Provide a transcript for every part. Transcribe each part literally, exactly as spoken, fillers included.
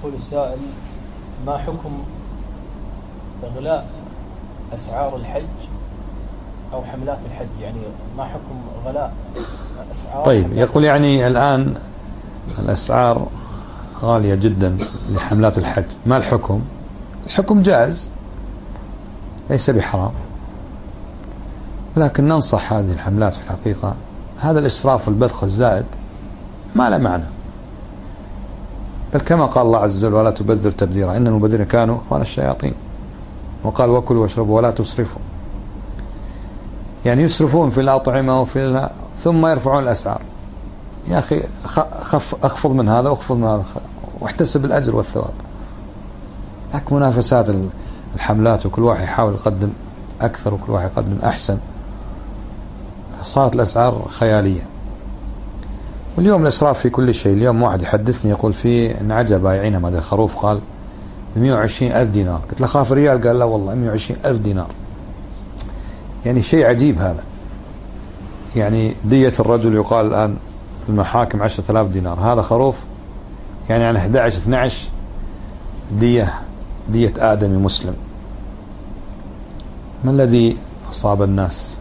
يقول السائل: ما حكم إغلاء أسعار الحج أو حملات الحج؟ يعني ما حكم غلاء أسعار طيب حملات يقول يعني الآن الأسعار غالية جدا لحملات الحج، ما الحكم؟ الحكم جائز ليس بحرام، لكن ننصح هذه الحملات في الحقيقة هذا الإسراف والبذخ الزائد ما له معنى، بل كما قال الله عز وجل: ولا تبذر تبذيرا إن المبذرين كانوا إخوان الشياطين، وقال: وكلوا واشربوا ولا تسرفوا. يعني يسرفون في الأطعمة وفي ثم يرفعون الأسعار. يا أخي خف أخفض من هذا واخفض من هذا واحتسب الأجر والثواب. لكن منافسات الحملات وكل واحد يحاول يقدم أكثر وكل واحد يقدم أحسن، صارت الأسعار خيالية. واليوم الإسراف في كل شيء. اليوم واحد يحدثني يقول في نعجة بايعينها ماذا خروف قال بمئة وعشرين ألف دينار. قلت له خاف ريال، قال لا والله مئة وعشرين ألف دينار. يعني شيء عجيب هذا. يعني دية الرجل يقال الآن في المحاكم عشرة آلاف دينار، هذا خروف يعني عن أحد عشر اثني عشر دية دية آدمي مسلم. ما الذي أصاب الناس؟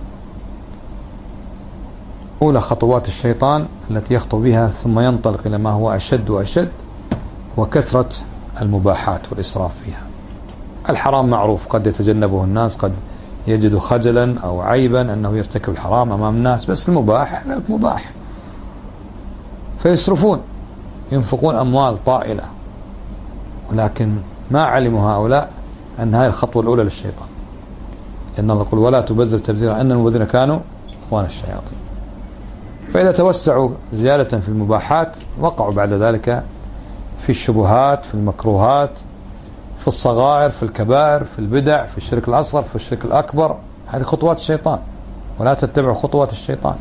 أولى خطوات الشيطان التي يخطو بها ثم ينطلق إلى ما هو أشد وأشد، وكثرة المباحات والإسراف فيها. الحرام معروف، قد يتجنبه الناس، قد يجد خجلا أو عيبا أنه يرتكب الحرام أمام الناس، بس المباح قالك مباح، فيسرفون ينفقون أموال طائلة، ولكن ما علموا هؤلاء أن هذه الخطوة الأولى للشيطان، لأن الله يقول: ولا تبذر تبذيرا إن المبذرين كانوا إخوان الشياطين. فإذا توسعوا زيادة في المباحات وقعوا بعد ذلك في الشبهات، في المكروهات، في الصغائر، في الكبائر، في البدع، في الشرك الأصغر، في الشرك الأكبر. هذه خطوات الشيطان، ولا تتبعوا خطوات الشيطان.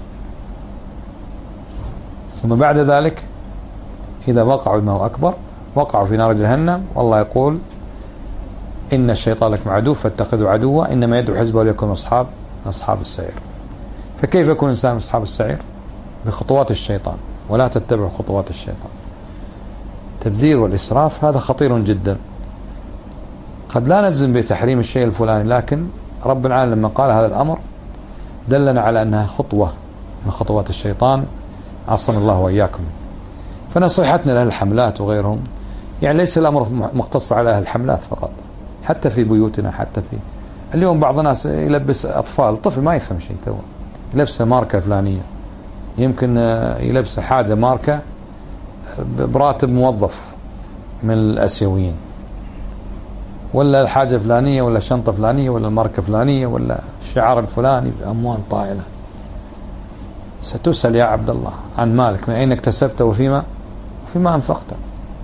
ثم بعد ذلك إذا وقعوا ما هو أكبر وقعوا في نار جهنم، والله يقول: إن الشيطان لكم عدو فاتخذوا عدوا إنما يدعو حزبه ليكونوا أصحاب أصحاب السعير. فكيف يكون الإنسان أصحاب السعير؟ بخطوات الشيطان، ولا تتبعوا خطوات الشيطان. التبذير والإسراف هذا خطير جدا. قد لا نجزم بتحريم الشيء الفلاني، لكن رب العالمين لما قال هذا الأمر دلنا على أنها خطوة من خطوات الشيطان، عصمنا الله وإياكم. فنصيحتنا لأهل الحملات وغيرهم، يعني ليس الأمر مقتصر على أهل الحملات فقط، حتى في بيوتنا، حتى في اليوم بعض الناس يلبس أطفال، طفل ما يفهم شيء تو يلبس ماركة فلانية، يمكن يلبس حاجة ماركة براتب موظف من الآسيويين، ولا الحاجة فلانية، ولا شنطة فلانية، ولا الماركة فلانية، ولا الشعار الفلاني بأموال طائلة. ستسأل يا عبد الله عن مالك من أين اكتسبته وفيما وفيما أنفقته.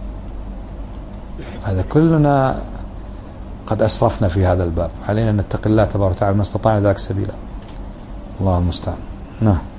هذا كلنا قد أسرفنا في هذا الباب، علينا أن نتقي الله تبارك وتعالى ما استطعنا ذلك سبيلا. الله المستعان. نعم.